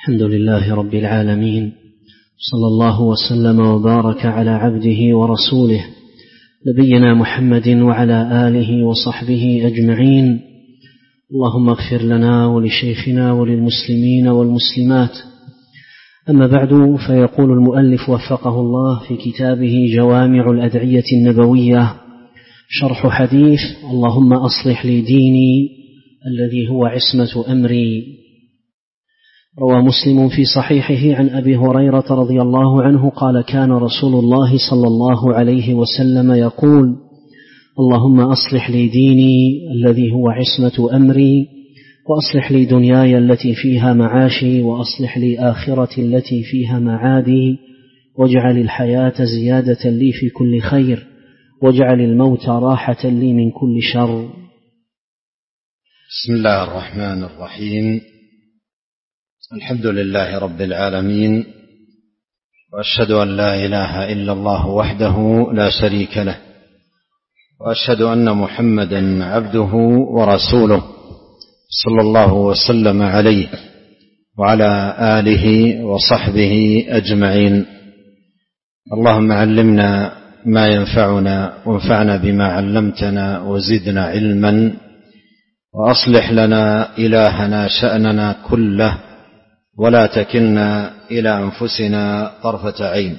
الحمد لله رب العالمين، صلى الله وسلم وبارك على عبده ورسوله نبينا محمد وعلى آله وصحبه أجمعين. اللهم اغفر لنا ولشيخنا وللمسلمين والمسلمات. أما بعد، فيقول المؤلف وفقه الله في كتابه جوامع الأدعية النبوية شرح حديث اللهم أصلح لي ديني الذي هو عصمة أمري. روى مسلم في صحيحه عن أبي هريرة رضي الله عنه قال: كان رسول الله صلى الله عليه وسلم يقول: اللهم أصلح لي ديني الذي هو عصمة أمري، وأصلح لي دنياي التي فيها معاشي، وأصلح لي آخرتي التي فيها معادي، واجعل الحياة زيادة لي في كل خير، واجعل الموت راحة لي من كل شر. بسم الله الرحمن الرحيم. الحمد لله رب العالمين، وأشهد أن لا إله إلا الله وحده لا شريك له، وأشهد أن محمدا عبده ورسوله صلى الله وسلم عليه وعلى آله وصحبه أجمعين. اللهم علمنا ما ينفعنا، وانفعنا بما علمتنا، وزدنا علما، وأصلح لنا إلهنا شأننا كله، ولا تكلنا إلى أنفسنا طرفة عين.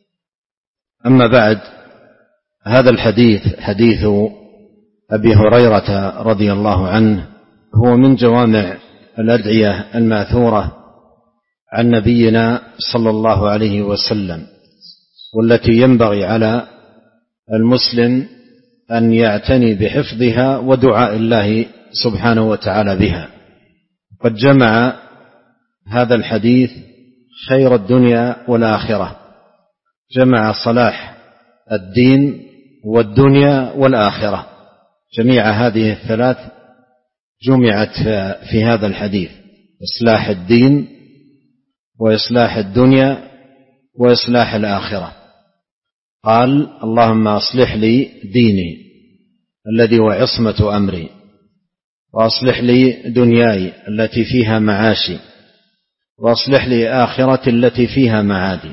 أما بعد، هذا الحديث حديث أبي هريرة رضي الله عنه هو من جوامع الأدعية الماثورة عن نبينا صلى الله عليه وسلم، والتي ينبغي على المسلم أن يعتني بحفظها ودعاء الله سبحانه وتعالى بها. قد جمع هذا الحديث خير الدنيا والآخرة، جمع صلاح الدين والدنيا والآخرة، جميع هذه الثلاث جمعت في هذا الحديث: إصلاح الدين، وإصلاح الدنيا، وإصلاح الآخرة. قال: اللهم أصلح لي ديني الذي هو عصمة أمري، وأصلح لي دنياي التي فيها معاشي، وأصلح لي آخرتي التي فيها معادي،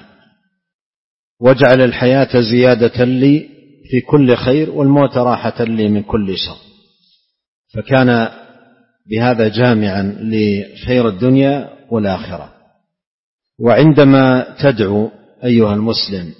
واجعل الحياة زيادة لي في كل خير، والموت راحة لي من كل شر. فكان بهذا جامعا لخير الدنيا والآخرة. وعندما تدعو أيها المسلم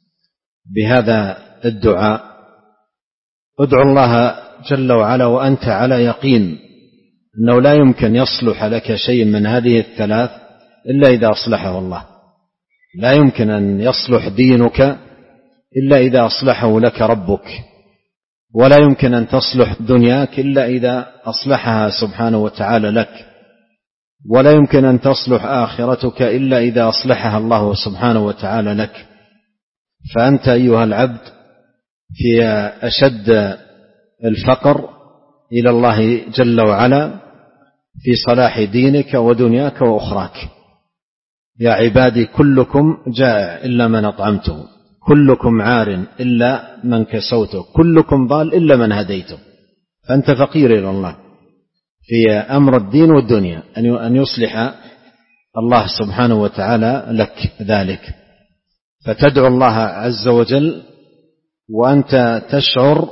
بهذا الدعاء، ادعو الله جل وعلا وأنت على يقين أنه لا يمكن يصلح لك شيء من هذه الثلاث إلا إذا أصلحه الله. لا يمكن أن يصلح دينك إلا إذا أصلحه لك ربك، ولا يمكن أن تصلح دنياك إلا إذا أصلحها سبحانه وتعالى لك، ولا يمكن أن تصلح آخرتك إلا إذا أصلحها الله سبحانه وتعالى لك. فأنت أيها العبد في أشد الفقر إلى الله جل وعلا في صلاح دينك ودنياك وأخراك. يا عبادي كلكم جائع إلا من أطعمته، كلكم عار إلا من كسوته، كلكم ضال إلا من هديته. فأنت فقير إلى الله في أمر الدين والدنيا، أن يصلح الله سبحانه وتعالى لك ذلك. فتدعو الله عز وجل وأنت تشعر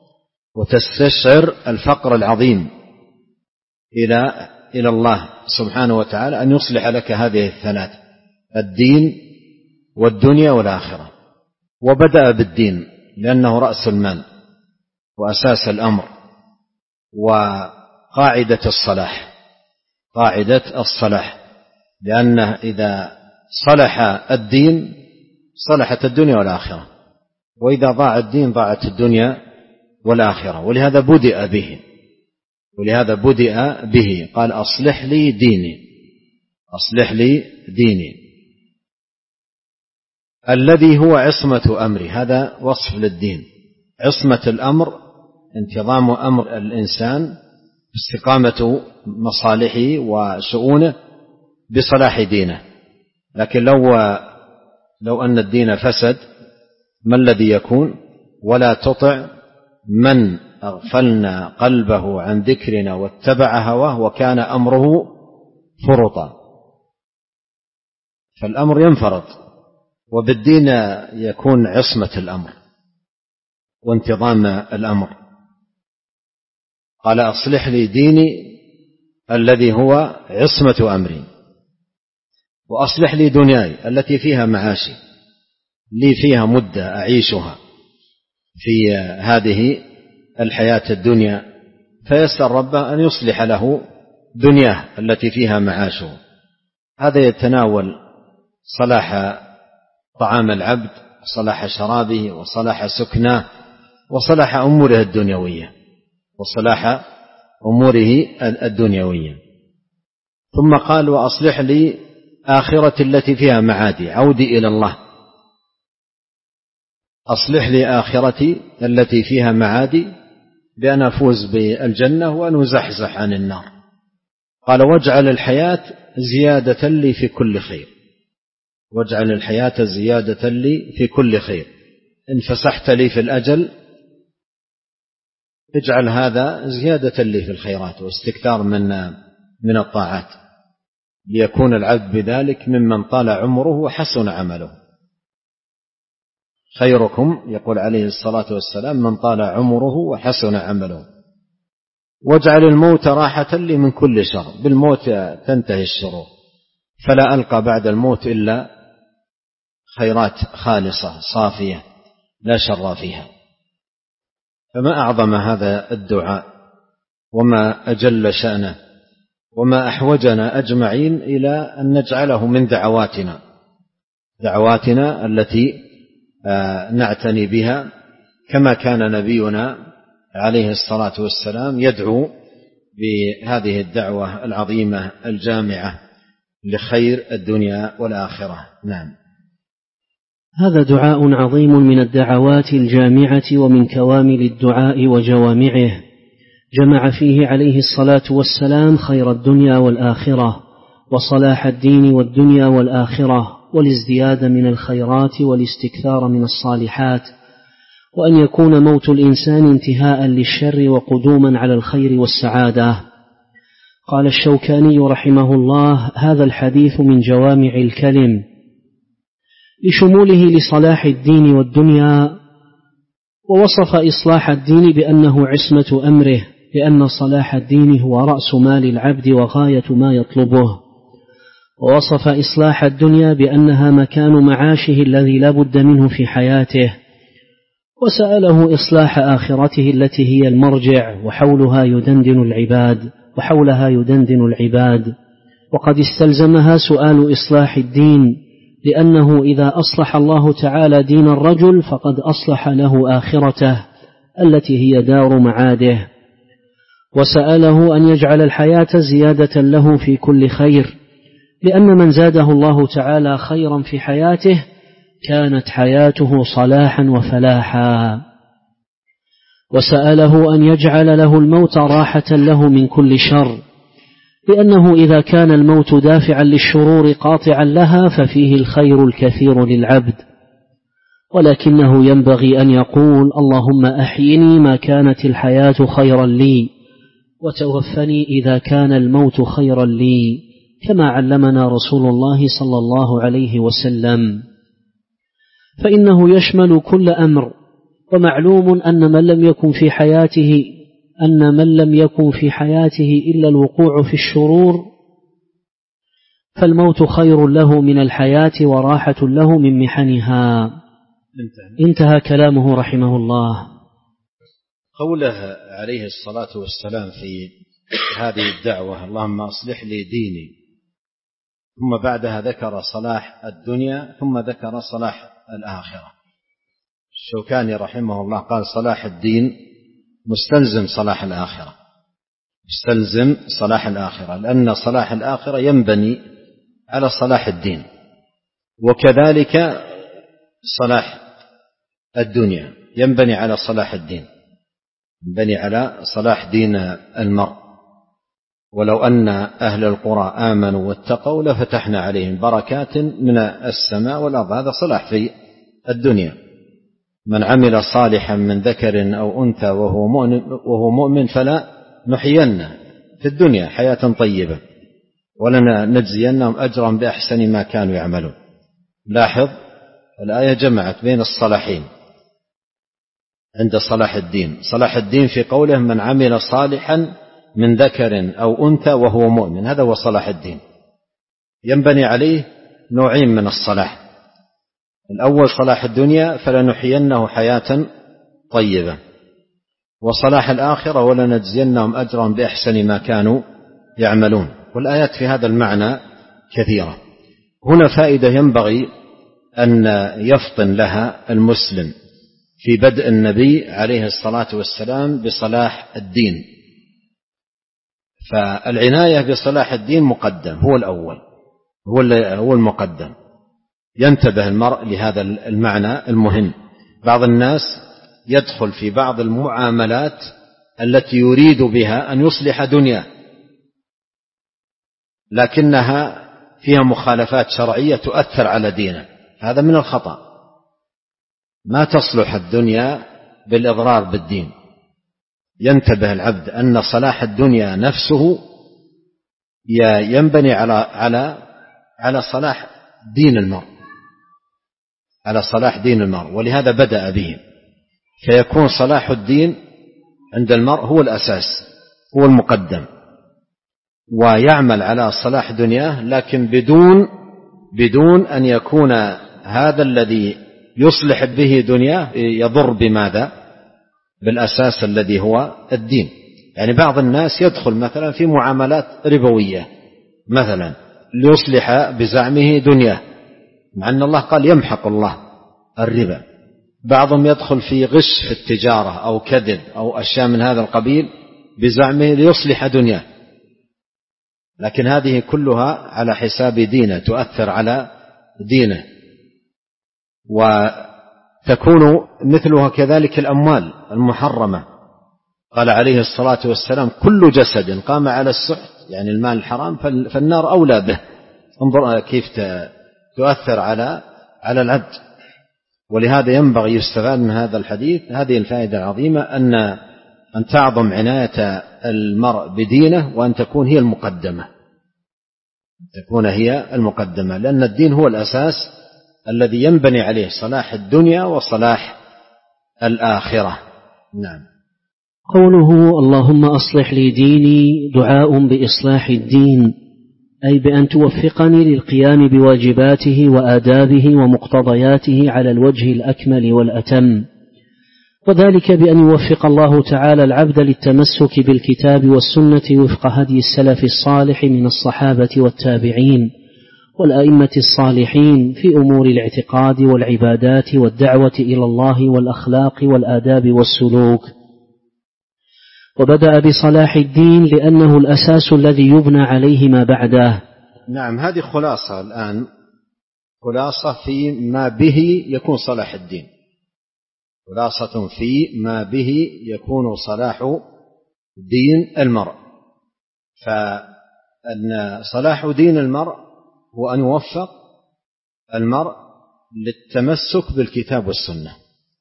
وتستشعر الفقر العظيم إلى الله سبحانه وتعالى أن يصلح لك هذه الثلاث: الدين والدنيا والآخرة. وبدأ بالدين لأنه رأس المال وأساس الأمر وقاعدة الصلاح، قاعدة الصلاح، لأنه إذا صلح الدين صلحت الدنيا والآخرة، وإذا ضاع الدين ضاعت الدنيا والآخرة. ولهذا بدأ به قال: أصلح لي ديني، أصلح لي ديني الذي هو عصمة أمري. هذا وصف للدين. عصمة الأمر انتظام أمر الإنسان، استقامة مصالحه وشؤونه بصلاح دينه. لكن لو أن الدين فسد، ما الذي يكون؟ ولا تطع من أغفلنا قلبه عن ذكرنا واتبع هواه وكان أمره فرطا. فالأمر ينفرط، وبالدين يكون عصمة الأمر وانتظام الأمر. قال أصلح لي ديني الذي هو عصمة أمري، وأصلح لي دنياي التي فيها معاشي، لي فيها مدة أعيشها في هذه الحياة الدنيا، فيسأل ربه أن يصلح له دنياه التي فيها معاشه. هذا يتناول صلاح طعام العبد، وصلاح شرابه، وصلاح سكناه، وصلاح أموره الدنيوية، وصلاح أموره الدنيوية. ثم قال وأصلح لي آخرتي التي فيها معادي، عودي إلى الله. أصلح لي آخرتي التي فيها معادي بأن أفوز بالجنة وأن أزحزح عن النار. قال واجعل الحياة زيادة لي في كل خير، واجعل الحياة زيادة لي في كل خير. إن فسحت لي في الأجل اجعل هذا زيادة لي في الخيرات واستكثار من الطاعات، ليكون العبد بذلك ممن طال عمره وحسن عمله. خيركم يقول عليه الصلاة والسلام من طال عمره وحسن عمله. واجعل الموت راحة لي من كل شر، بالموت تنتهي الشرور، فلا ألقى بعد الموت إلا خيرات خالصة صافية لا شر فيها. فما أعظم هذا الدعاء وما أجل شأنه وما أحوجنا أجمعين إلى أن نجعله من دعواتنا التي نعتني بها، كما كان نبينا عليه الصلاة والسلام يدعو بهذه الدعوة العظيمة الجامعة لخير الدنيا والآخرة. نعم. هذا دعاء عظيم من الدعوات الجامعة ومن كوامل الدعاء وجوامعه، جمع فيه عليه الصلاة والسلام خير الدنيا والآخرة، وصلاح الدين والدنيا والآخرة، والازدياد من الخيرات والاستكثار من الصالحات، وأن يكون موت الإنسان انتهاء للشر وقدوما على الخير والسعادة. قال الشوكاني رحمه الله: هذا الحديث من جوامع الكلم لشموله لصلاح الدين والدنيا، ووصف إصلاح الدين بأنه عصمة أمره، لأن صلاح الدين هو رأس مال العبد وغاية ما يطلبه، ووصف إصلاح الدنيا بأنها مكان معاشه الذي لا بد منه في حياته، وسأله إصلاح آخرته التي هي المرجع وحولها يدندن العباد، وقد استلزمها سؤال إصلاح الدين، لأنه إذا أصلح الله تعالى دين الرجل فقد أصلح له آخرته التي هي دار معاده، وسأله أن يجعل الحياة زيادة له في كل خير، لأن من زاده الله تعالى خيرا في حياته كانت حياته صلاحا وفلاحا. وسأله أن يجعل له الموت راحة له من كل شر، لأنه إذا كان الموت دافعا للشرور قاطعا لها ففيه الخير الكثير للعبد، ولكنه ينبغي أن يقول: اللهم أحيني ما كانت الحياة خيرا لي، وتوفني إذا كان الموت خيرا لي، كما علمنا رسول الله صلى الله عليه وسلم. فإنه يشمل كل أمر، ومعلوم أن من لم يكن في حياته إلا الوقوع في الشرور فالموت خير له من الحياة وراحة له من محنها. انتهى كلامه رحمه الله. قوله عليه الصلاة والسلام في هذه الدعوة: اللهم أصلح لي ديني، ثم بعدها ذكر صلاح الدنيا، ثم ذكر صلاح الآخرة. الشوكاني رحمه الله قال: صلاح الدين مستلزم صلاح الآخرة، لأن صلاح الآخرة ينبني على صلاح الدين، وكذلك صلاح الدنيا ينبني على صلاح الدين، ينبني على صلاح دين المرء. ولو أن أهل القرى آمنوا واتقوا لفتحنا عليهم بركات من السماء والأرض. هذا صلاح في الدنيا. من عمل صالحا من ذكر أو أنثى وهو مؤمن فلا نحيينه في الدنيا حياة طيبة ولنجزينهم أجرا بأحسن ما كانوا يعملون. لاحظ الآية جمعت بين الصلاحين عند صلاح الدين. صلاح الدين في قوله من عمل صالحا من ذكر أو أنثى وهو مؤمن، هذا هو صلاح الدين. ينبني عليه نوعين من الصلاح: الأول صلاح الدنيا فلنحيينه حياة طيبة، وصلاح الآخرة ولنجزينهم أجرا بأحسن ما كانوا يعملون. والآيات في هذا المعنى كثيرة. هنا فائدة ينبغي أن يفطن لها المسلم في بدء النبي عليه الصلاة والسلام بصلاح الدين. فالعناية بصلاح الدين مقدم، هو الأول، هو المقدم. ينتبه المرء لهذا المعنى المهم. بعض الناس يدخل في بعض المعاملات التي يريد بها أن يصلح دنياه، لكنها فيها مخالفات شرعية تؤثر على دينه، هذا من الخطأ. ما تصلح الدنيا بالإضرار بالدين. ينتبه العبد أن صلاح الدنيا نفسه ينبني على صلاح دين المرء، على صلاح دين المرء، ولهذا بدأ به. فيكون صلاح الدين عند المرء هو الأساس، هو المقدم، ويعمل على صلاح دنياه، لكن بدون أن يكون هذا الذي يصلح به دنياه يضر بماذا؟ بالأساس الذي هو الدين. يعني بعض الناس يدخل مثلا في معاملات ربوية مثلا ليصلح بزعمه دنياه، مع أن الله قال يمحق الله الربا. بعضهم يدخل في غش في التجارة أو كذب أو أشياء من هذا القبيل بزعمه ليصلح دنياه، لكن هذه كلها على حساب دينه، تؤثر على دينه. وتكون مثلها كذلك الأموال المحرمة. قال عليه الصلاة والسلام كل جسد قام على السحت، يعني المال الحرام، فالنار أولى به. انظر كيف تؤثر على العبد. ولهذا ينبغي يستفاد من هذا الحديث هذه الفائدة العظيمة، أن تعظم عناية المرء بدينه، وأن تكون هي المقدمة، لأن الدين هو الأساس الذي ينبني عليه صلاح الدنيا وصلاح الآخرة. نعم. قوله اللهم أصلح لي ديني دعاء بإصلاح الدين، أي بأن توفقني للقيام بواجباته وآدابه ومقتضياته على الوجه الأكمل والأتم، وذلك بأن يوفق الله تعالى العبد للتمسك بالكتاب والسنة وفق هدي السلف الصالح من الصحابة والتابعين والأئمة الصالحين في أمور الاعتقاد والعبادات والدعوة إلى الله والأخلاق والآداب والسلوك. وبدأ بصلاح الدين لأنه الأساس الذي يبنى عليه ما بعده. نعم، هذه خلاصة الآن، خلاصة في ما به يكون صلاح الدين، خلاصة في ما به يكون صلاح دين المرء. فأن صلاح دين المرء هو أن يوفق المرء للتمسك بالكتاب والسنة،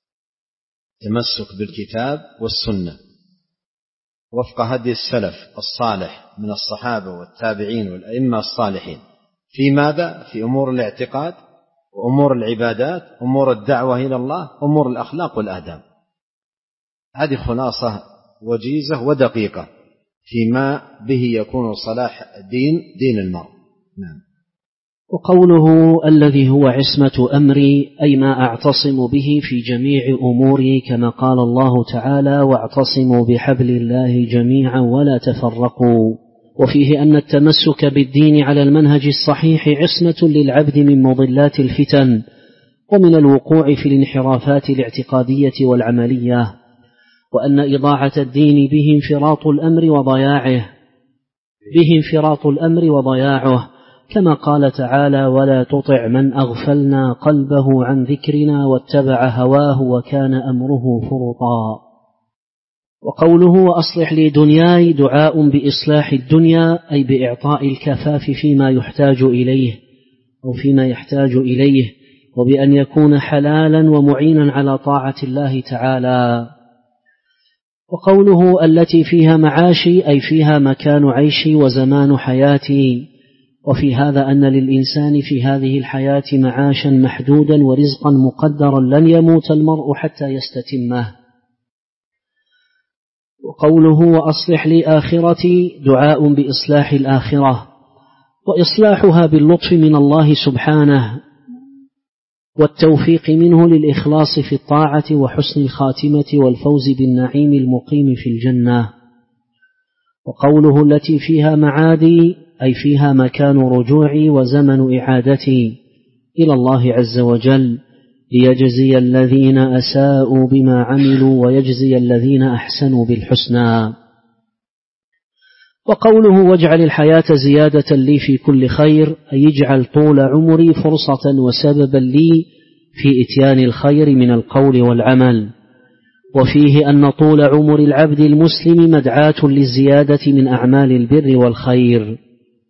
تمسك بالكتاب والسنة وفق هدي السلف الصالح من الصحابة والتابعين والأئمة الصالحين. في ماذا؟ في أمور الاعتقاد وأمور العبادات، أمور الدعوة إلى الله، أمور الأخلاق والآداب. هذه خلاصة وجيزة ودقيقة فيما به يكون صلاح دين المرء. نعم. وقوله الذي هو عصمة أمري، أي ما أعتصم به في جميع أموري، كما قال الله تعالى واعتصموا بحبل الله جميعا ولا تفرقوا. وفيه أن التمسك بالدين على المنهج الصحيح عصمة للعبد من مضلات الفتن ومن الوقوع في الانحرافات الاعتقادية والعملية، وأن إضاعة الدين به انفراط الأمر وضياعه، كما قال تعالى ولا تطع من أغفلنا قلبه عن ذكرنا واتبع هواه وكان أمره فرطا. وقوله وأصلح لي دنياي دعاء بإصلاح الدنيا، أي بإعطاء الكفاف فيما يحتاج إليه وبأن يكون حلالا ومعينا على طاعة الله تعالى. وقوله التي فيها معاشي، أي فيها مكان عيشي وزمان حياتي، وفي هذا أن للإنسان في هذه الحياة معاشا محدودا ورزقا مقدرا لن يموت المرء حتى يستتمه. وقوله وأصلح لي آخرتي دعاء بإصلاح الآخرة، وإصلاحها باللطف من الله سبحانه والتوفيق منه للإخلاص في الطاعة وحسن الخاتمة والفوز بالنعيم المقيم في الجنة. وقوله التي فيها معادي أي فيها مكان رجوعي وزمن إعادتي إلى الله عز وجل ليجزي الذين أساءوا بما عملوا ويجزي الذين أحسنوا بالحسنى. وقوله واجعل الحياة زيادة لي في كل خير أي اجعل طول عمري فرصة وسببا لي في إتيان الخير من القول والعمل. وفيه أن طول عمر العبد المسلم مدعاة للزيادة من أعمال البر والخير.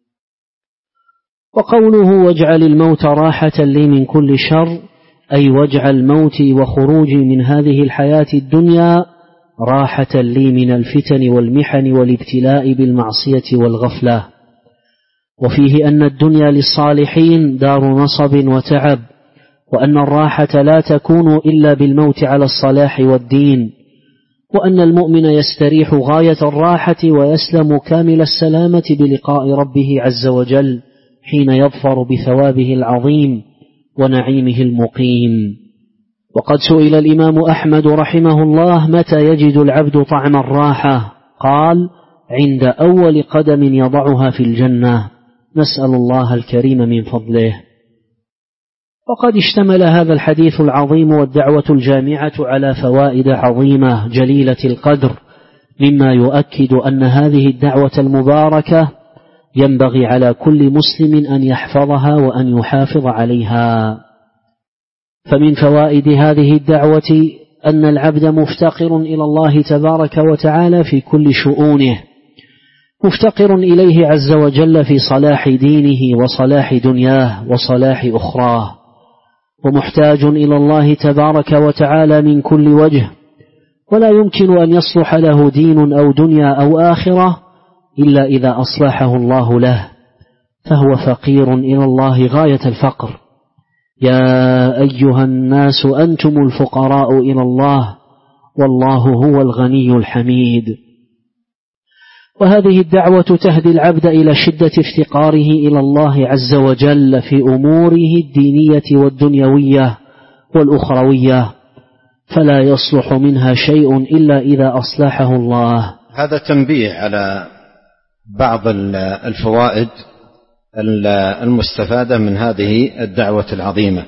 وقوله واجعل الموت راحة لي من كل شر أي واجعل موتي وخروجي من هذه الحياة الدنيا راحة لي من الفتن والمحن والابتلاء بالمعصية والغفلة. وفيه أن الدنيا للصالحين دار نصب وتعب، وأن الراحة لا تكون إلا بالموت على الصلاح والدين، وأن المؤمن يستريح غاية الراحة ويسلم كامل السلامة بلقاء ربه عز وجل حين يظفر بثوابه العظيم ونعيمه المقيم. وقد سئل الإمام أحمد رحمه الله متى يجد العبد طعم الراحة؟ قال عند أول قدم يضعها في الجنة، نسأل الله الكريم من فضله. وقد اشتمل هذا الحديث العظيم والدعوة الجامعة على فوائد عظيمة جليلة القدر، مما يؤكد أن هذه الدعوة المباركة ينبغي على كل مسلم أن يحفظها وأن يحافظ عليها. فمن فوائد هذه الدعوة أن العبد مفتقر إلى الله تبارك وتعالى في كل شؤونه، مفتقر إليه عز وجل في صلاح دينه وصلاح دنياه وصلاح أخراه، ومحتاج إلى الله تبارك وتعالى من كل وجه، ولا يمكن أن يصلح له دين أو دنيا أو آخرة إلا إذا أصلحه الله له، فهو فقير إلى الله غاية الفقر. يا أيها الناس أنتم الفقراء إلى الله والله هو الغني الحميد. وهذه الدعوة تهدي العبد إلى شدة افتقاره إلى الله عز وجل في أموره الدينية والدنيوية والأخروية، فلا يصلح منها شيء إلا إذا أصلحه الله. هذا تنبيه على بعض الفوائد المستفادة من هذه الدعوة العظيمة.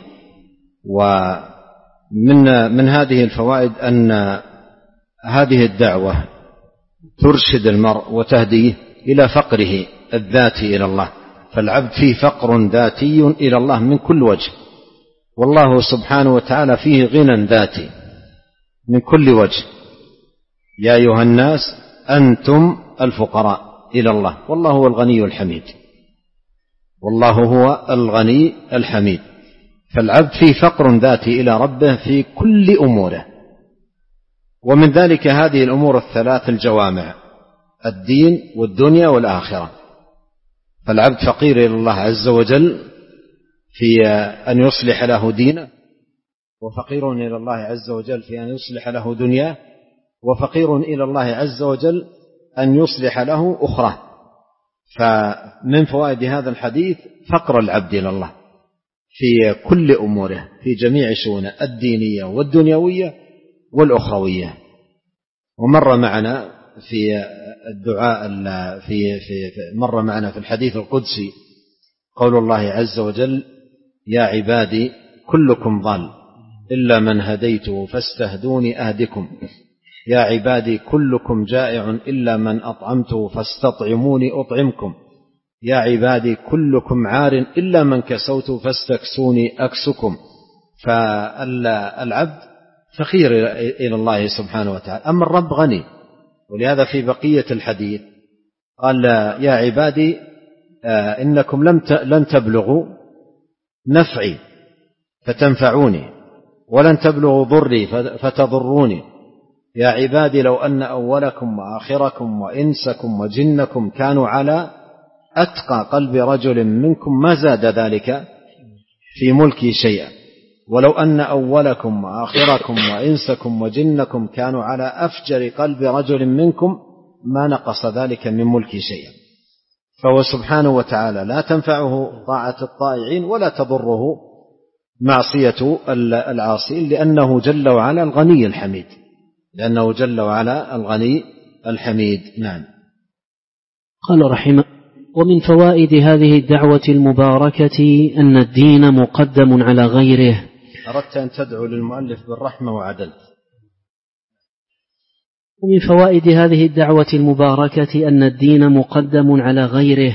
ومن هذه الفوائد أن هذه الدعوة ترشد المرء وتهديه إلى فقره الذاتي إلى الله، فالعبد فيه فقر ذاتي إلى الله من كل وجه، والله سبحانه وتعالى فيه غنى ذاتي من كل وجه. يا أيها الناس أنتم الفقراء إلى الله والله هو الغني الحميد، والله هو الغني الحميد. فالعبد فيه فقر ذاتي إلى ربه في كل أموره، ومن ذلك هذه الأمور الثلاث الجوامع: الدين والدنيا والآخرة. فالعبد فقير إلى الله عز وجل في أن يصلح له دينه، وفقير إلى الله عز وجل في أن يصلح له دنياه، وفقير إلى الله عز وجل أن يصلح له أخرى. فمن فوائد هذا الحديث فقر العبد إلى الله في كل أموره في جميع شؤونه الدينية والدنيوية والأخروية. ومر معنا في الدعاء مر معنا في الحديث القدسي قول الله عز وجل: يا عبادي كلكم ضال إلا من هديته فاستهدوني أهدكم، يا عبادي كلكم جائع إلا من أطعمته فاستطعموني أطعمكم، يا عبادي كلكم عار إلا من كسوت فاستكسوني أكسكم. فالعبد فقير إلى الله سبحانه وتعالى، أما الرب غني. ولهذا في بقية الحديث قال: يا عبادي إنكم لن تبلغوا نفعي فتنفعوني، ولن تبلغوا ضري فتضروني، يا عبادي لو أن أولكم وآخركم وإنسكم وجنكم كانوا على أتقى قلب رجل منكم ما زاد ذلك في ملكي شيئا، ولو أن أولكم وآخركم وإنسكم وجنكم كانوا على أفجر قلب رجل منكم ما نقص ذلك من ملكي شيئا. فهو سبحانه وتعالى لا تنفعه طاعة الطائعين ولا تضره معصية العاصين، لأنه جل وعلا الغني الحميد، لأنه جل وعلا الغني الحميد. نعم. قال رحمه: ومن فوائد هذه الدعوة المباركة أن الدين مقدم على غيره. أردت أن تدعو للمؤلف بالرحمة وعدلت. ومن فوائد هذه الدعوة المباركة أن الدين مقدم على غيره،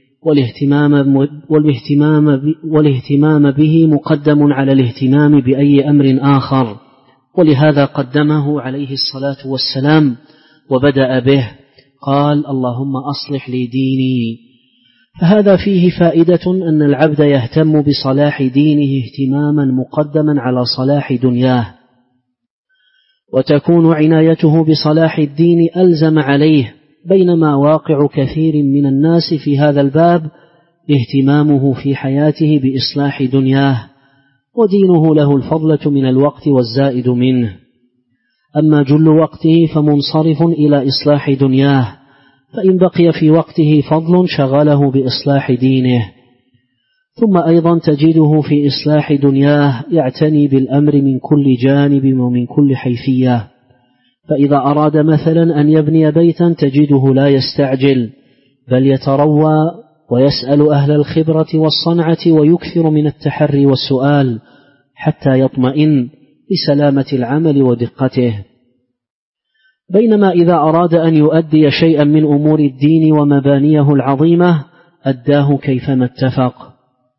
والاهتمام به مقدم على الاهتمام بأي أمر آخر، ولهذا قدمه عليه الصلاة والسلام وبدأ به، قال: اللهم أصلح لي ديني. فهذا فيه فائدة أن العبد يهتم بصلاح دينه اهتماما مقدما على صلاح دنياه، وتكون عنايته بصلاح الدين ألزم عليه، بينما واقع كثير من الناس في هذا الباب اهتمامه في حياته بإصلاح دنياه، ودينه له الفضلة من الوقت والزائد منه، أما جل وقته فمنصرف إلى إصلاح دنياه، فإن بقي في وقته فضل شغله بإصلاح دينه. ثم أيضا تجده في إصلاح دنياه يعتني بالأمر من كل جانب ومن كل حيثية، فإذا أراد مثلا أن يبني بيتا تجده لا يستعجل، بل يتروى ويسأل أهل الخبرة والصنعة، ويكثر من التحري والسؤال حتى يطمئن بسلامة العمل ودقته. بينما إذا أراد أن يؤدي شيئا من أمور الدين ومبانيه العظيمة أداه كيفما اتفق.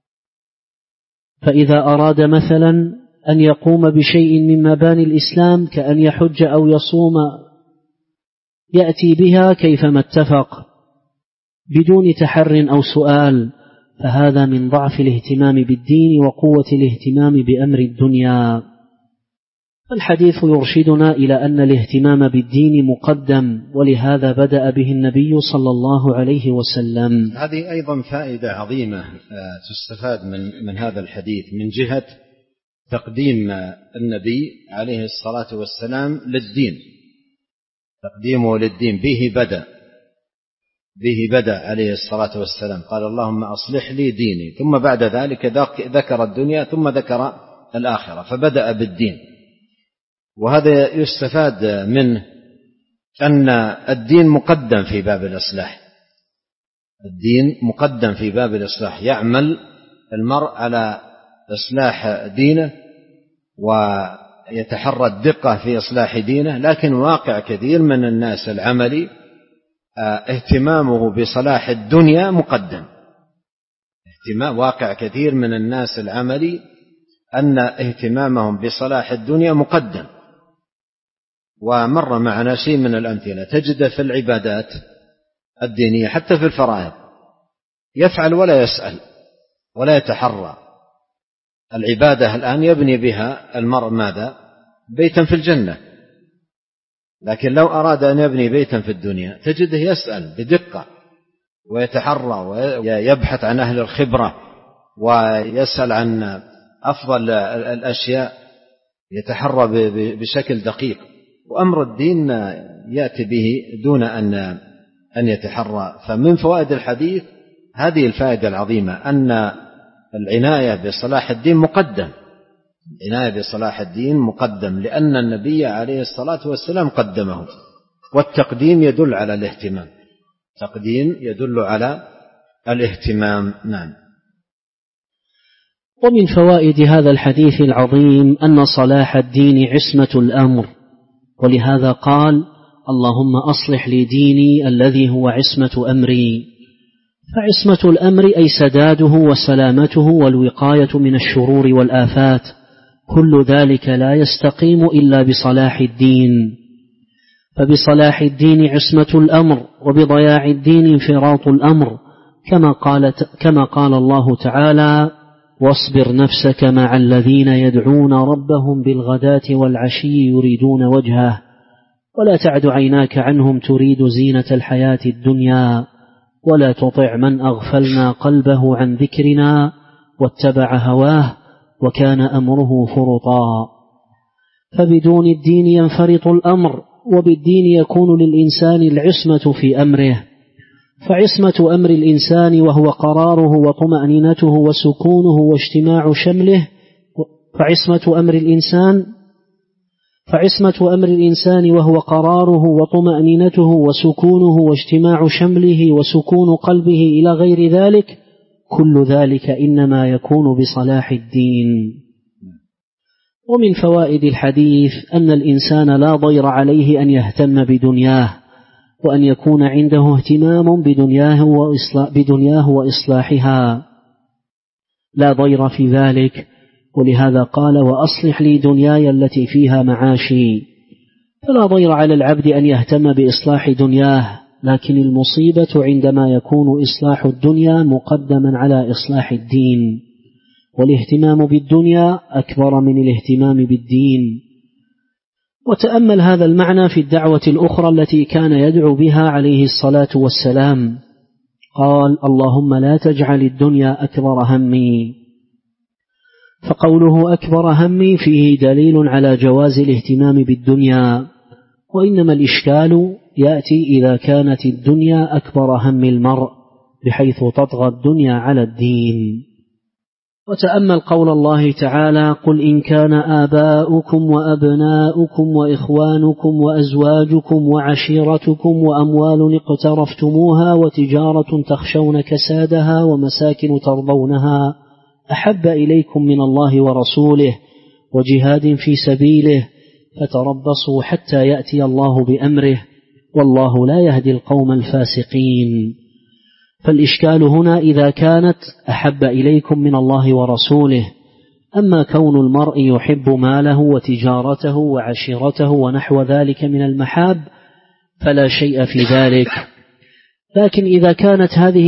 فإذا أراد مثلا أن يقوم بشيء من مباني الإسلام كأن يحج أو يصوم يأتي بها كيفما اتفق بدون تحر أو سؤال، فهذا من ضعف الاهتمام بالدين وقوة الاهتمام بأمر الدنيا. الحديث يرشدنا إلى أن الاهتمام بالدين مقدم، ولهذا بدأ به النبي صلى الله عليه وسلم. هذه أيضا فائدة عظيمة تستفاد من هذا الحديث، من جهة تقديم النبي عليه الصلاة والسلام للدين، تقديمه للدين به بدأ عليه الصلاة والسلام، قال: اللهم أصلح لي ديني، ثم بعد ذلك ذكر الدنيا ثم ذكر الآخرة، فبدأ بالدين. وهذا يستفاد منه أن الدين مقدم في باب الإصلاح، الدين مقدم في باب الإصلاح، يعمل المرء على إصلاح دينه ويتحرى الدقة في إصلاح دينه، لكن واقع كثير من الناس العملي اهتمامه بصلاح الدنيا مقدم. واقع كثير من الناس العملي أن اهتمامهم بصلاح الدنيا مقدم. ومر معنا شيء من الأمثلة، تجد في العبادات الدينية حتى في الفرائض يفعل ولا يسأل ولا يتحرى. العبادة الآن يبني بها المرء ماذا؟ بيتا في الجنة، لكن لو أراد أن يبني بيتا في الدنيا تجده يسأل بدقة ويتحرى ويبحث عن أهل الخبرة ويسأل عن أفضل الأشياء، يتحرى بشكل دقيق. وأمر الدين يأتي به دون أن يتحرى. فمن فوائد الحديث هذه الفائدة العظيمة، أن العناية بصلاح الدين مقدم، العناية بصلاح الدين مقدم، لأن النبي عليه الصلاة والسلام قدمه، والتقديم يدل على الاهتمام، تقديم يدل على الاهتمام. نعم. ومن فوائد هذا الحديث العظيم أن صلاح الدين عصمة الأمر، ولهذا قال: اللهم أصلح لي ديني الذي هو عصمة أمري. فعصمة الأمر أي سداده وسلامته والوقاية من الشرور والآفات، كل ذلك لا يستقيم إلا بصلاح الدين. فبصلاح الدين عصمة الأمر، وبضياع الدين انفراط الأمر، كما قال الله تعالى: واصبر نفسك مع الذين يدعون ربهم بالغداة والعشي يريدون وجهه، ولا تعد عيناك عنهم تريد زينة الحياة الدنيا، ولا تطع من أغفلنا قلبه عن ذكرنا واتبع هواه وكان أمره فرطا. فبدون الدين ينفرط الأمر، وبالدين يكون للإنسان العصمة في أمره. فعصمة أمر الإنسان وهو قراره وطمأنينته وسكونه واجتماع شمله فعصمة أمر الإنسان وهو قراره وطمأنينته وسكونه واجتماع شمله وسكون قلبه إلى غير ذلك، كل ذلك إنما يكون بصلاح الدين. ومن فوائد الحديث أن الإنسان لا ضير عليه أن يهتم بدنياه، وأن يكون عنده اهتمام بدنياه وإصلاحها، لا ضير في ذلك. ولهذا قال: وأصلح لي دنياي التي فيها معاشي. فلا ضير على العبد أن يهتم بإصلاح دنياه، لكن المصيبة عندما يكون إصلاح الدنيا مقدما على إصلاح الدين، والاهتمام بالدنيا أكبر من الاهتمام بالدين. وتأمل هذا المعنى في الدعوة الأخرى التي كان يدعو بها عليه الصلاة والسلام. قال: اللهم لا تجعل الدنيا أكبر همي. فقوله أكبر همي فيه دليل على جواز الاهتمام بالدنيا، وإنما الإشكال يأتي إذا كانت الدنيا أكبر هم المرء بحيث تطغى الدنيا على الدين. وتأمل قول الله تعالى: قل إن كان آباؤكم وأبناؤكم وإخوانكم وأزواجكم وعشيرتكم وأموال اقترفتموها وتجارة تخشون كسادها ومساكن ترضونها أحب إليكم من الله ورسوله وجهاد في سبيله فتربصوا حتى يأتي الله بأمره والله لا يهدي القوم الفاسقين. فالإشكال هنا إذا كانت أحب إليكم من الله ورسوله. أما كون المرء يحب ماله وتجارته وعشيرته ونحو ذلك من المحاب فلا شيء في ذلك، لكن إذا كانت هذه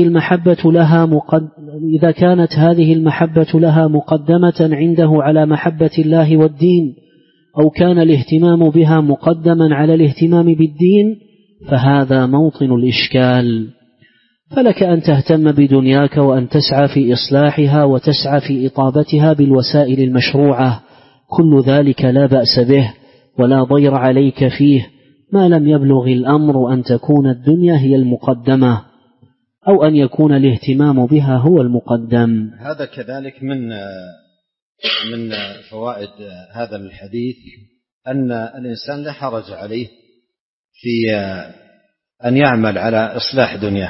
المحبة لها مقدمة عنده على محبة الله والدين، أو كان الاهتمام بها مقدما على الاهتمام بالدين، فهذا موطن الإشكال. فلك أن تهتم بدنياك وأن تسعى في إصلاحها وتسعى في إطابتها بالوسائل المشروعة، كل ذلك لا بأس به ولا ضير عليك فيه، ما لم يبلغ الأمر أن تكون الدنيا هي المقدمة أو أن يكون الاهتمام بها هو المقدم. هذا كذلك من فوائد هذا الحديث أن الإنسان لا حرج عليه في أن يعمل على إصلاح دنياه،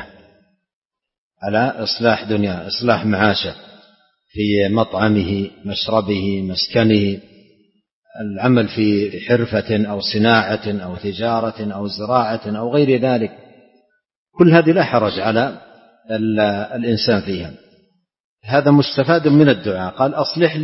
إصلاح معاشه في مطعمه، مشربه، مسكنه، العمل في حرفة أو صناعة أو تجارة أو زراعة أو غير ذلك، كل هذه لا حرج على الإنسان فيها. هذا مستفاد من الدعاء. قال: أصلح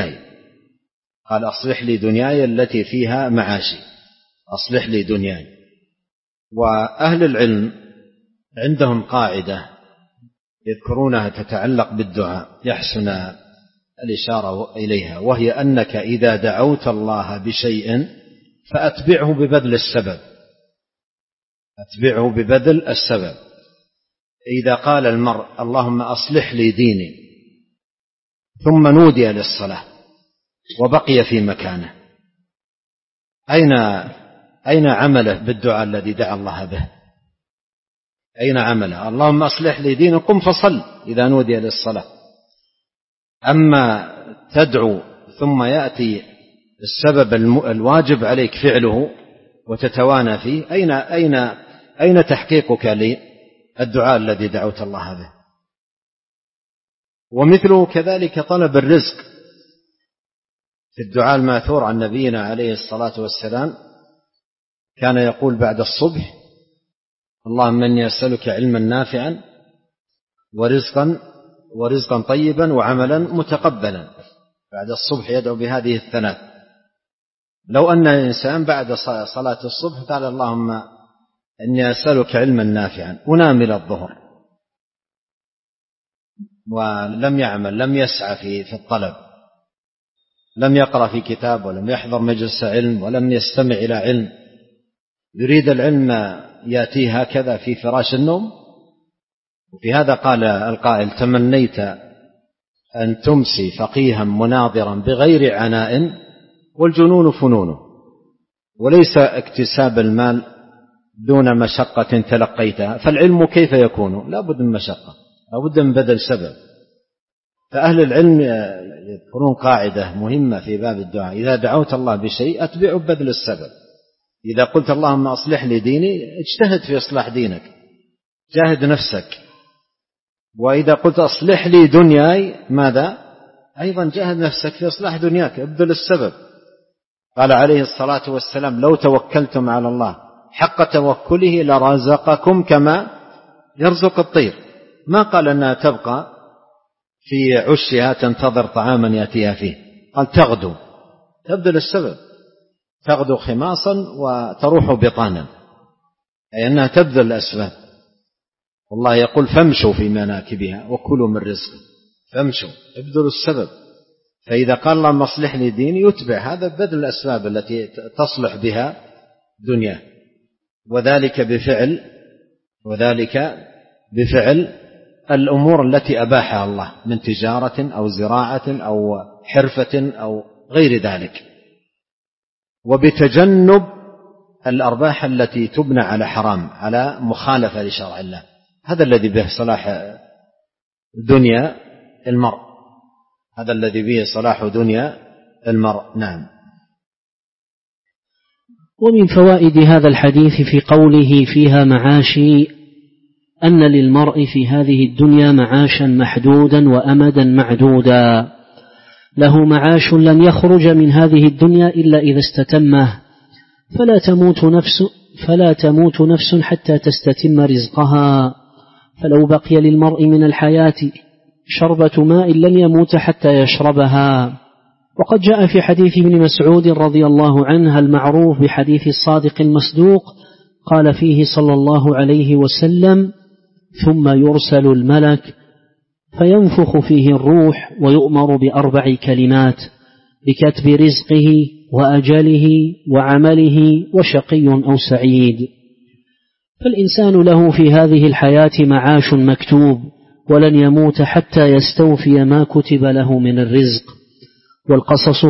لي دنياي التي فيها معاشي، أصلح لي دنياي. وأهل العلم عندهم قاعدة يذكرونها تتعلق بالدعاء يحسن الإشارة إليها، وهي أنك إذا دعوت الله بشيء فأتبعه ببذل السبب. إذا قال المرء: اللهم أصلح لي ديني، ثم نودي للصلاة وبقي في مكانه، أين عمله بالدعاء الذي دعا الله به؟ أين عمله؟ اللهم أصلح لي ديني، قم فصل إذا نودي للصلاة. أما تدعو ثم يأتي السبب الواجب عليك فعله وتتوانى فيه، أين تحقيقك للدعاء الذي دعوت الله به؟ ومثله كذلك طلب الرزق في الدعاء الماثور عن نبينا عليه الصلاة والسلام، كان يقول بعد الصبح: اللهم إني أسألك علما نافعا ورزقا طيبا وعملا متقبلا. بعد الصبح يدعو بهذه الثلاث. لو أن الإنسان بعد صلاة الصبح قال: اللهم إني أسألك علما نافعا، ونام إلى الظهر ولم يعمل، لم يسعى في الطلب، لم يقرأ في كتاب ولم يحضر مجلس علم ولم يستمع إلى علم، يريد العلم يأتيه هكذا في فراش النوم، وفي هذا قال القائل: تمنيت أن تمسي فقيها مناظرا بغير عناء والجنون فنونه. وليس اكتساب المال دون مشقة تلقيتها، فالعلم كيف يكون؟ لا بد من مشقة، لا بد من بذل سبب. فأهل العلم يذكرون قاعدة مهمة في باب الدعاء: إذا دعوت الله بشيء أتبعه ببذل السبب. إذا قلت اللهم أصلح لي ديني، اجتهد في إصلاح دينك، جاهد نفسك. وإذا قلت أصلح لي دنياي، ماذا؟ أيضا جاهد نفسك في إصلاح دنياك، ابذل السبب. قال عليه الصلاة والسلام: لو توكلتم على الله حق توكله لرزقكم كما يرزق الطير. ما قال أنها تبقى في عشها تنتظر طعاما يأتيها فيه، قال تغدو، تبذل السبب، تغدو خماصا وتروح بطانا، أي أنها تبذل الأسباب. والله يقول: فامشوا في مناكبها وكلوا من رزقه. فامشوا، ابذلوا السبب. فإذا قال اللهم اصلح لي ديني، يتبع هذا ببذل الأسباب التي تصلح بها دنياه، وذلك بفعل الأمور التي أباحها الله من تجارة أو زراعة أو حرفة أو غير ذلك، وبتجنب الأرباح التي تبنى على حرام، على مخالفة لشرع الله. هذا الذي به صلاح دنيا المرء، هذا الذي به صلاح دنيا المرء. نعم. ومن فوائد هذا الحديث في قوله فيها معاشي أن للمرء في هذه الدنيا معاشا محدودا وأمدا معدودا، له معاش لن يخرج من هذه الدنيا إلا إذا استتمه، فلا تموت نفس حتى تستتم رزقها. فلو بقي للمرء من الحياة شربة ماء لن يموت حتى يشربها. وقد جاء في حديث ابن مسعود رضي الله عنه المعروف بحديث الصادق المصدوق، قال فيه صلى الله عليه وسلم: ثم يرسل الملك فينفخ فيه الروح ويؤمر بأربع كلمات: بكتب رزقه وأجله وعمله وشقي أو سعيد. فالإنسان له في هذه الحياة معاش مكتوب، ولن يموت حتى يستوفي ما كتب له من الرزق. والقصص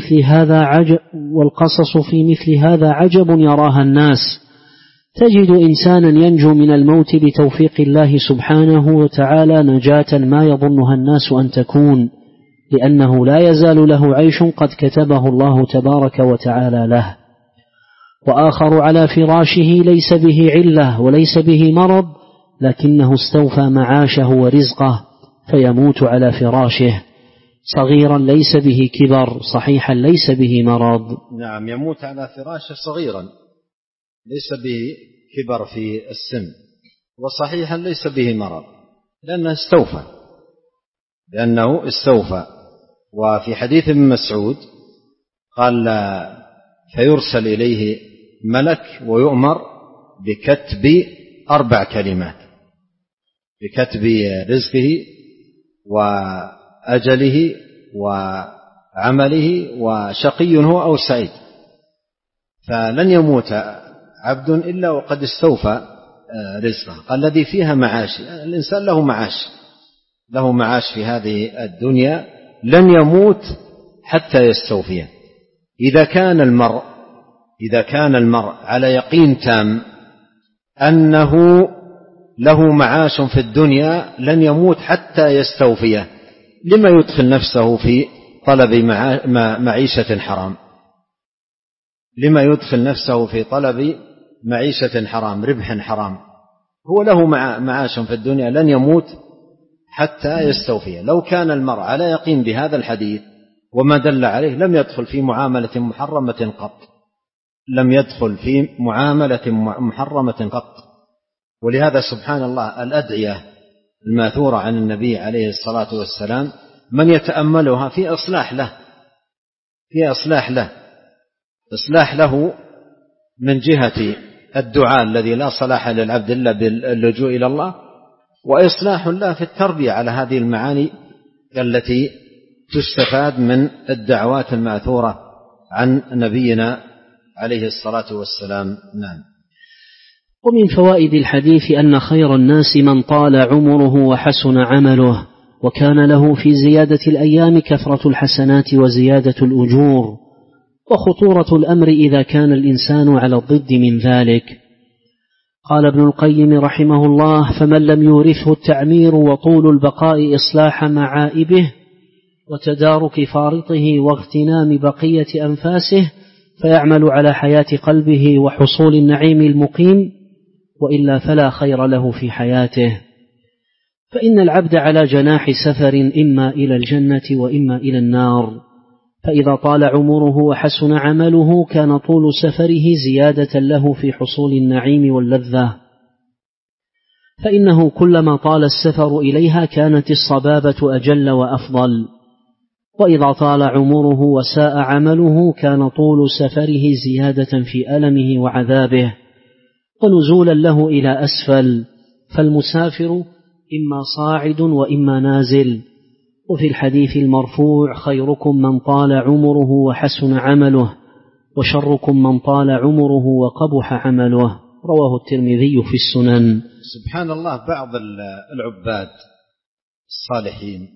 في مثل هذا عجب يراها الناس. تجد إنسانا ينجو من الموت بتوفيق الله سبحانه وتعالى نجاة ما يظنها الناس أن تكون، لأنه لا يزال له عيش قد كتبه الله تبارك وتعالى له. وآخر على فراشه ليس به علة وليس به مرض، لكنه استوفى معاشه ورزقه فيموت على فراشه، صغيرا ليس به كبر، صحيحا ليس به مرض. نعم، يموت على فراشه صغيرا ليس به كبر في السن، وصحيحا ليس به مرض، لأنه استوفى. وفي حديث ابن مسعود قال: فيرسل إليه ملك ويؤمر بكتب 4 كلمات: بكتب رزقه وأجله وعمله وشقي هو أو سعيد. فلن يموت عبد إلا وقد استوفى رزقه. قال: الذي فيها معاش، الإنسان له معاش في هذه الدنيا لن يموت حتى يستوفيه. إذا كان المرء على يقين تام أنه له معاش في الدنيا لن يموت حتى يستوفيه، لما يدخل نفسه في طلب معيشة حرام؟ لما يدخل نفسه في طلب معيشة حرام، ربح حرام؟ هو له معاش في الدنيا لن يموت حتى يستوفيه. لو كان المرء على يقين بهذا الحديث وما دل عليه لم يدخل في معاملة محرمة قط. ولهذا سبحان الله الأدعية الماثورة عن النبي عليه الصلاة والسلام من يتأملها في إصلاح له من جهة الدعاء الذي لا صلاح للعبد إلا باللجوء إلى الله، وإصلاح له في التربية على هذه المعاني التي تستفاد من الدعوات الماثورة عن نبينا عليه الصلاة والسلام. نعم. ومن فوائد الحديث أن خير الناس من طال عمره وحسن عمله، وكان له في زيادة الأيام كثرة الحسنات وزيادة الأجور، وخطورة الأمر إذا كان الإنسان على الضد من ذلك. قال ابن القيم رحمه الله: فمن لم يورثه التعمير وطول البقاء إصلاح معائبه وتدارك فارطه واغتنام بقية أنفاسه، فيعمل على حياة قلبه وحصول النعيم المقيم، وإلا فلا خير له في حياته. فإن العبد على جناح سفر، إما إلى الجنة وإما إلى النار، فإذا طال عمره وحسن عمله كان طول سفره زيادة له في حصول النعيم واللذة، فإنه كلما طال السفر إليها كانت الصبابة أجل وأفضل. وإذا طال عمره وساء عمله كان طول سفره زيادة في ألمه وعذابه ونزولا له إلى أسفل، فالمسافر إما صاعد وإما نازل. وفي الحديث المرفوع: خيركم من طال عمره وحسن عمله، وشركم من طال عمره وقبح عمله. رواه الترمذي في السنن. سبحان الله، بعض العباد الصالحين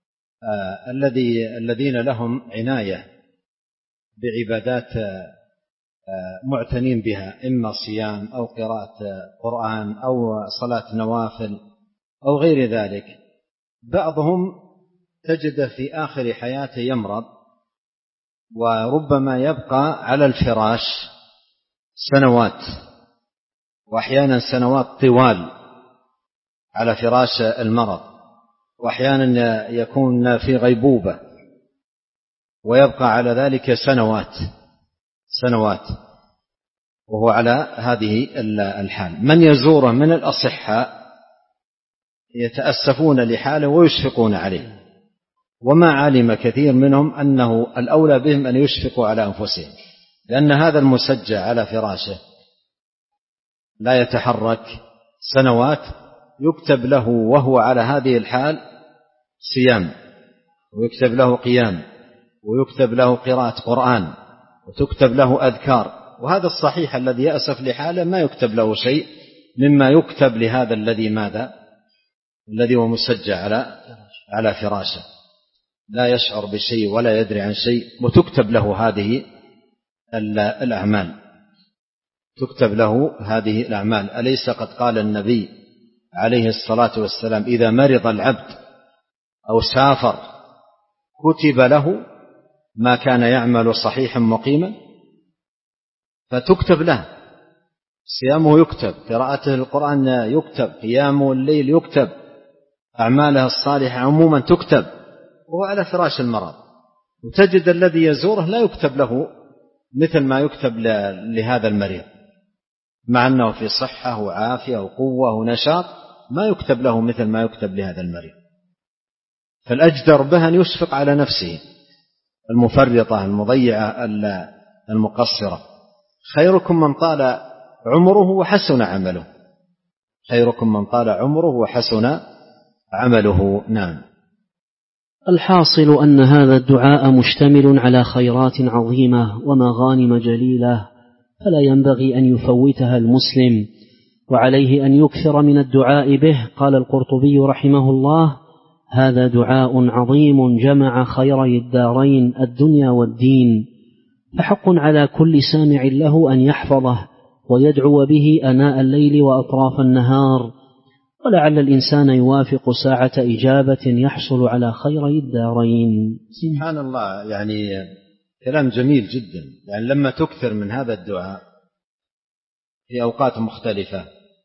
الذين لهم عناية بعبادات معتنين بها، إما صيام أو قراءة قرآن أو صلاة نوافل أو غير ذلك، بعضهم تجد في آخر حياته يمرض، وربما يبقى على الفراش سنوات، وأحيانا سنوات طوال على فراش المرض، وأحيانا يكون في غيبوبة ويبقى على ذلك سنوات وهو على هذه الحال. من يزوره من الأصحاء يتأسفون لحاله ويشفقون عليه، وما علم كثير منهم أنه الأولى بهم أن يشفقوا على أنفسهم، لأن هذا المسجع على فراشه لا يتحرك سنوات، يكتب له وهو على هذه الحال صيام، ويكتب له قيام، ويكتب له قراءة قرآن، وتكتب له أذكار. وهذا الصحيح الذي يأسف لحاله ما يكتب له شيء مما يكتب لهذا الذي هو مسجع على فراشه، لا يشعر بشيء ولا يدري عن شيء، وتكتب له هذه الأعمال، تكتب له هذه الأعمال. أليس قد قال النبي عليه الصلاة والسلام: إذا مرض العبد أو سافر كتب له ما كان يعمل صحيحا مقيما؟ فتكتب له، صيامه يكتب، قراءته القرآن يكتب، قيامه الليل يكتب، أعماله الصالحة عموما تكتب، وهو على فراش المرض. وتجد الذي يزوره لا يكتب له مثل ما يكتب لهذا المريض، مع أنه في صحة وعافية وقوة ونشاط، ما يكتب له مثل ما يكتب لهذا المريض. فالأجدر به أن يشفق على نفسه المفرطة المضيعة المقصرة. خيركم من طال عمره وحسن عمله، خيركم من طال عمره وحسن عمله. نعم. الحاصل أن هذا الدعاء مشتمل على خيرات عظيمة ومغانم جليلة، فلا ينبغي أن يفوتها المسلم، وعليه أن يكثر من الدعاء به. قال القرطبي رحمه الله: هذا دعاء عظيم جمع خيري الدارين الدنيا والدين، فحق على كل سامع له أن يحفظه ويدعو به آناء الليل وأطراف النهار، ولعل الإنسان يوافق ساعة إجابة يحصل على خيري الدارين. سبحان الله، يعني كلام جميل جدا. يعني لما تكثر من هذا الدعاء في أوقات مختلفة،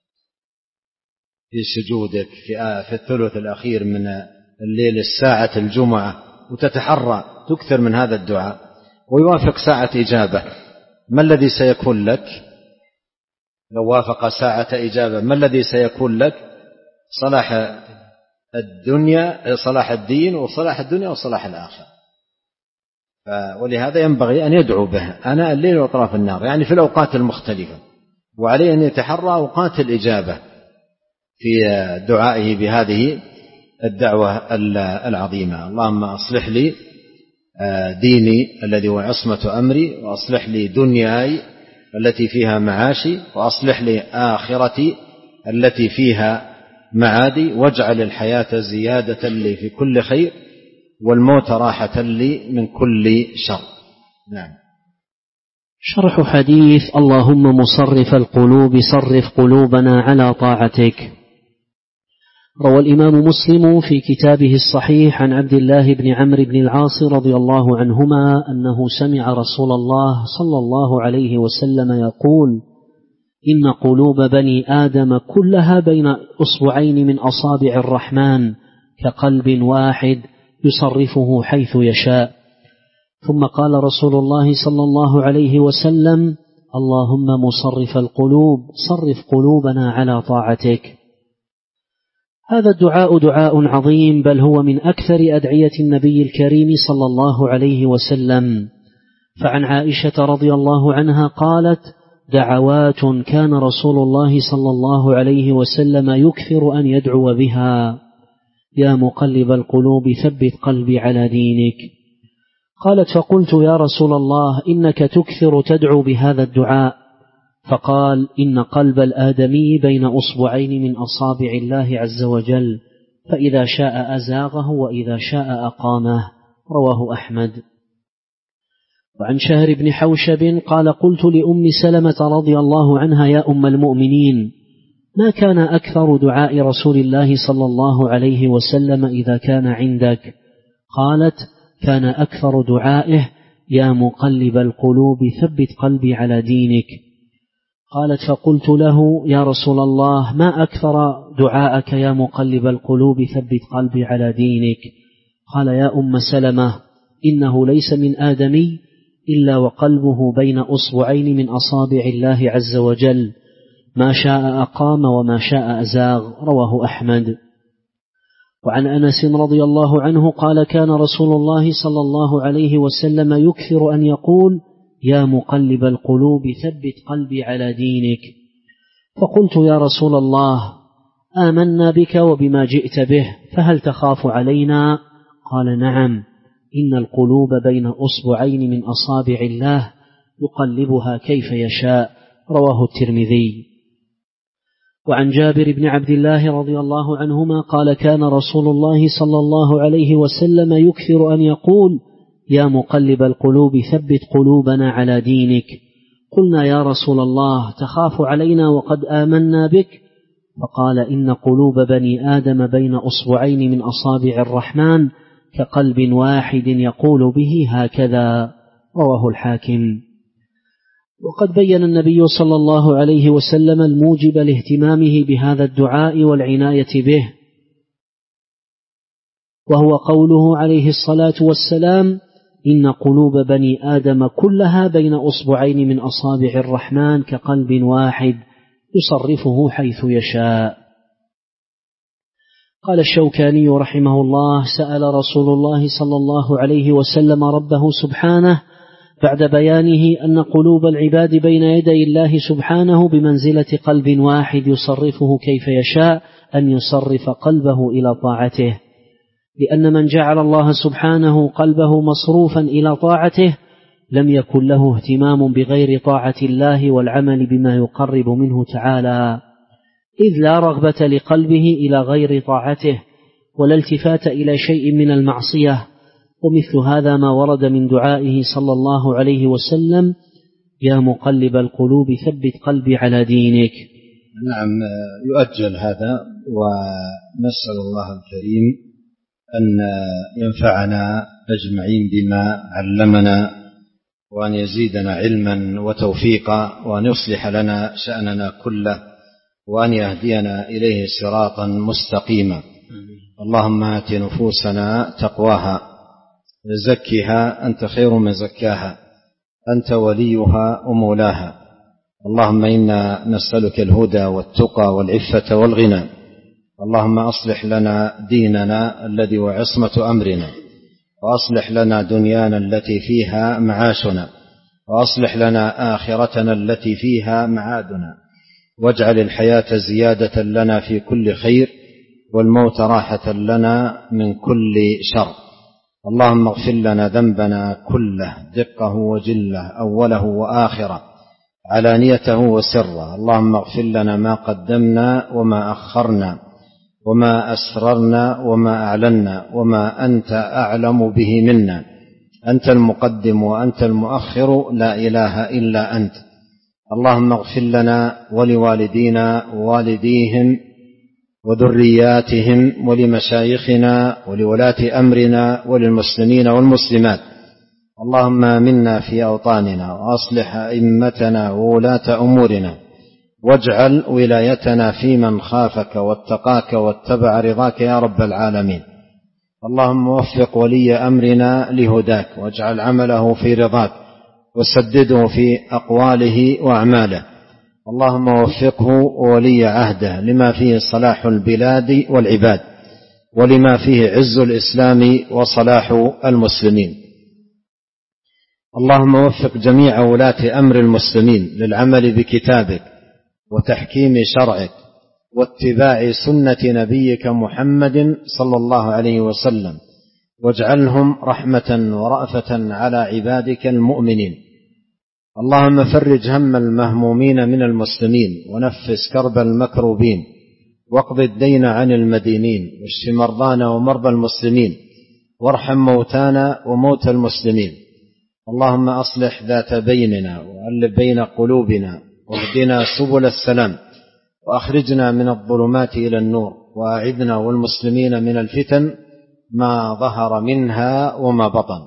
في سجودك في الثلث الأخير من الليل، الساعة الجمعة، وتتحرى تكثر من هذا الدعاء ويوافق ساعة إجابة، ما الذي سيكون لك لو وافق ساعة إجابة؟ ما الذي سيكون لك؟ صلاح الدنيا، صلاح الدين، وصلاح الدنيا وصلاح الآخرة. ولهذا ينبغي أن يدعو به آناء الليل وأطراف النهار، يعني في الأوقات المختلفة، وعليه أن يتحرى أوقات الإجابة في دعائه بهذه الدعوة العظيمة. اللهم أصلح لي ديني الذي هو عصمة أمري، وأصلح لي دنياي التي فيها معاشي، وأصلح لي آخرتي التي فيها معادي، واجعل الحياة زيادة لي في كل خير والموت راحة لي من كل شر. نعم. شرح حديث اللهم مصرف القلوب صرف قلوبنا على طاعتك. روى الإمام مسلم في كتابه الصحيح عن عبد الله بن عمرو بن العاص رضي الله عنهما أنه سمع رسول الله صلى الله عليه وسلم يقول: إن قلوب بني آدم كلها بين أصبعين من أصابع الرحمن كقلب واحد يصرفه حيث يشاء. ثم قال رسول الله صلى الله عليه وسلم: اللهم مصرف القلوب صرف قلوبنا على طاعتك. هذا الدعاء دعاء عظيم، بل هو من أكثر أدعية النبي الكريم صلى الله عليه وسلم. فعن عائشة رضي الله عنها قالت: دعوات كان رسول الله صلى الله عليه وسلم يكثر أن يدعو بها: يا مقلب القلوب ثبت قلبي على دينك. قالت: فقلت يا رسول الله إنك تكثر تدعو بهذا الدعاء. فقال: إن قلب الآدمي بين أصبعين من أصابع الله عز وجل، فإذا شاء أزاغه وإذا شاء أقامه. رواه أحمد. وعن شهر بن حوشب قال: قلت لأم سلمة رضي الله عنها: يا أم المؤمنين، ما كان أكثر دعاء رسول الله صلى الله عليه وسلم إذا كان عندك؟ قالت: كان أكثر دعائه: يا مقلب القلوب ثبت قلبي على دينك. قالت: فقلت له: يا رسول الله، ما أكثر دعاءك يا مقلب القلوب ثبت قلبي على دينك؟ قال: يا أم سلمة، إنه ليس من آدمي إلا وقلبه بين أصبعين من أصابع الله عز وجل، ما شاء أقام وما شاء أزاغ. رواه أحمد. وعن أنس رضي الله عنه قال: كان رسول الله صلى الله عليه وسلم يكثر أن يقول: يا مقلب القلوب ثبت قلبي على دينك. فقلت: يا رسول الله، آمنا بك وبما جئت به، فهل تخاف علينا؟ قال: نعم، إن القلوب بين أصبعين من أصابع الله يقلبها كيف يشاء. رواه الترمذي. وعن جابر بن عبد الله رضي الله عنهما قال: كان رسول الله صلى الله عليه وسلم يكثر أن يقول: يا مقلب القلوب ثبت قلوبنا على دينك. قلنا: يا رسول الله، تخاف علينا وقد آمنا بك؟ فقال: إن قلوب بني آدم بين أصبعين من أصابع الرحمن كقلب واحد يقول به هكذا. رواه الحاكم. وقد بين النبي صلى الله عليه وسلم الموجب لاهتمامه بهذا الدعاء والعناية به، وهو قوله عليه الصلاة والسلام: إن قلوب بني آدم كلها بين أصبعين من أصابع الرحمن كقلب واحد يصرفه حيث يشاء. قال الشوكاني رحمه الله: سأل رسول الله صلى الله عليه وسلم ربه سبحانه بعد بيانه أن قلوب العباد بين يدي الله سبحانه بمنزلة قلب واحد يصرفه كيف يشاء، أن يصرف قلبه إلى طاعته، لأن من جعل الله سبحانه قلبه مصروفا إلى طاعته لم يكن له اهتمام بغير طاعة الله والعمل بما يقرب منه تعالى، إذ لا رغبة لقلبه إلى غير طاعته ولا التفات إلى شيء من المعصية. ومثل هذا ما ورد من دعائه صلى الله عليه وسلم: يا مقلب القلوب ثبت قلبي على دينك. نعم، يؤجل هذا، ونسأل الله الكريم أن ينفعنا أجمعين بما علمنا، وأن يزيدنا علما وتوفيقا، وأن يصلح لنا شأننا كله، وأن يهدينا إليه صراطا مستقيما. اللهم آت نفوسنا تقواها زكها أنت خير من زكاها، أنت وليها ومولاها. اللهم إنا نسألك الهدى والتقى والعفة والغنى. اللهم أصلح لنا ديننا الذي هو عصمة أمرنا، وأصلح لنا دنيانا التي فيها معاشنا، وأصلح لنا آخرتنا التي فيها معادنا، واجعل الحياة زيادة لنا في كل خير والموت راحة لنا من كل شر. اللهم اغفر لنا ذنبنا كله دقه وجله أوله وآخره، علانيته وسره. اللهم اغفر لنا ما قدمنا وما أخرنا وما أسررنا وما أعلنا وما أنت أعلم به منا. أنت المقدم وأنت المؤخر، لا إله إلا أنت. اللهم اغفر لنا ولوالدينا ووالديهم وذرياتهم ولمشايخنا ولولاة أمرنا وللمسلمين والمسلمات. اللهم آمنا في أوطاننا وأصلح أئمتنا وولاة أمورنا، واجعل ولايتنا في من خافك واتقاك واتبع رضاك يا رب العالمين. اللهم وفق ولي أمرنا لهداك، واجعل عمله في رضاك، وسدده في أقواله وأعماله. اللهم وفقه وولي عهده لما فيه صلاح البلاد والعباد، ولما فيه عز الإسلام وصلاح المسلمين. اللهم وفق جميع ولاة أمر المسلمين للعمل بكتابك وتحكيم شرعك واتباع سنة نبيك محمد صلى الله عليه وسلم، واجعلهم رحمة ورأفة على عبادك المؤمنين. اللهم فرج هم المهمومين من المسلمين، ونفس كرب المكروبين، واقض الدين عن المدينين، واشف مرضانا ومرضى المسلمين، وارحم موتانا وموتى المسلمين. اللهم أصلح ذات بيننا وألف بين قلوبنا، واهدنا سبل السلام، وأخرجنا من الظلمات إلى النور، وأعذنا والمسلمين من الفتن ما ظهر منها وما بطن.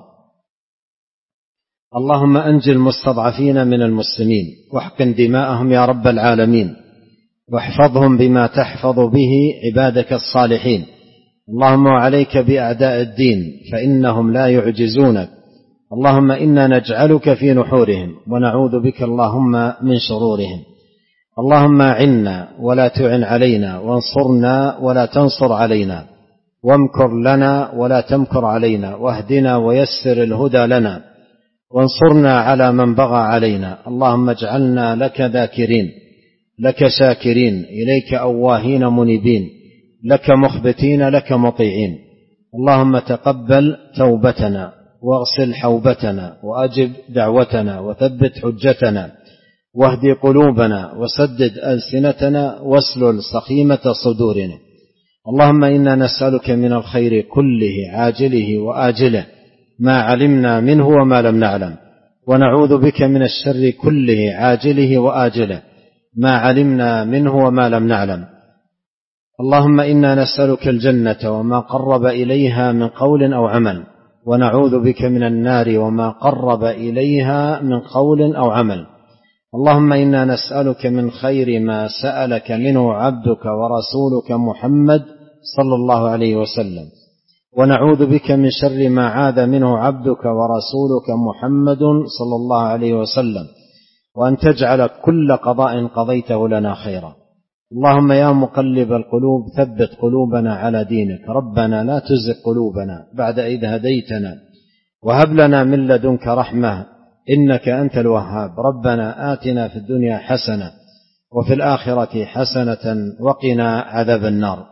اللهم أنجِ المستضعفين من المسلمين، واحقن دماءهم يا رب العالمين، واحفظهم بما تحفظ به عبادك الصالحين. اللهم وعليك بأعداء الدين فإنهم لا يعجزونك. اللهم إنا نجعلك في نحورهم، ونعوذ بك اللهم من شرورهم. اللهم أعنا ولا تعن علينا، وانصرنا ولا تنصر علينا، وامكر لنا ولا تمكر علينا، واهدنا ويسر الهدى لنا، وانصرنا على من بغى علينا. اللهم اجعلنا لك ذاكرين، لك شاكرين، إليك أواهين منيبين، لك مخبتين، لك مطيعين. اللهم تقبل توبتنا، واغسل حوبتنا، وأجب دعوتنا، وثبت حجتنا، واهدي قلوبنا، وسدد ألسنتنا، واسلل سخيمة صدورنا. اللهم إنا نسألك من الخير كله عاجله وآجله ما علمنا منه وما لم نعلم، ونعوذ بك من الشر كله عاجله وآجله ما علمنا منه وما لم نعلم. اللهم إنا نسألك الجنة وما قرب إليها من قول أو عمل، ونعوذ بك من النار وما قرب إليها من قول أو عمل. اللهم إنا نسألك من خير ما سألك منه عبدك ورسولك محمد صلى الله عليه وسلم، ونعوذ بك من شر ما عاذ منه عبدك ورسولك محمد صلى الله عليه وسلم، وأن تجعل كل قضاء قضيته لنا خيرا. اللهم يا مقلب القلوب ثبت قلوبنا على دينك. ربنا لا تزغ قلوبنا بعد إذ هديتنا، وهب لنا من لدنك رحمة إنك أنت الوهاب. ربنا آتنا في الدنيا حسنة وفي الآخرة حسنة وقنا عذاب النار.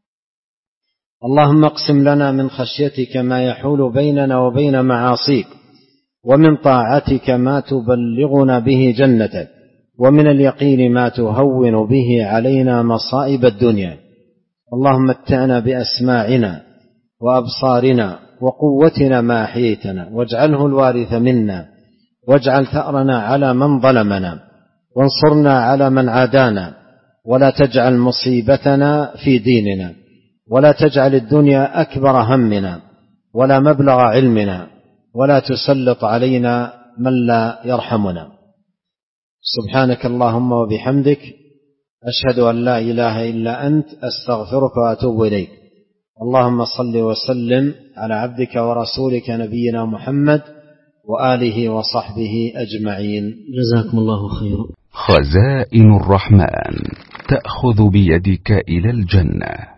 اللهم اقسم لنا من خشيتك ما يحول بيننا وبين معاصيك، ومن طاعتك ما تبلغنا به جنتك، ومن اليقين ما تهون به علينا مصائب الدنيا. اللهم متعنا بأسماعنا وأبصارنا وقوتنا ما أحييتنا، واجعله الوارث منا، واجعل ثأرنا على من ظلمنا، وانصرنا على من عادانا، ولا تجعل مصيبتنا في ديننا، ولا تجعل الدنيا أكبر همنا ولا مبلغ علمنا، ولا تسلط علينا من لا يرحمنا. سبحانك اللهم وبحمدك، أشهد أن لا إله إلا أنت، أستغفرك وأتوب إليك. اللهم صل وسلم على عبدك ورسولك نبينا محمد وآله وصحبه أجمعين. جزاكم الله خيرا. خزائن الرحمن تأخذ بيدك إلى الجنة.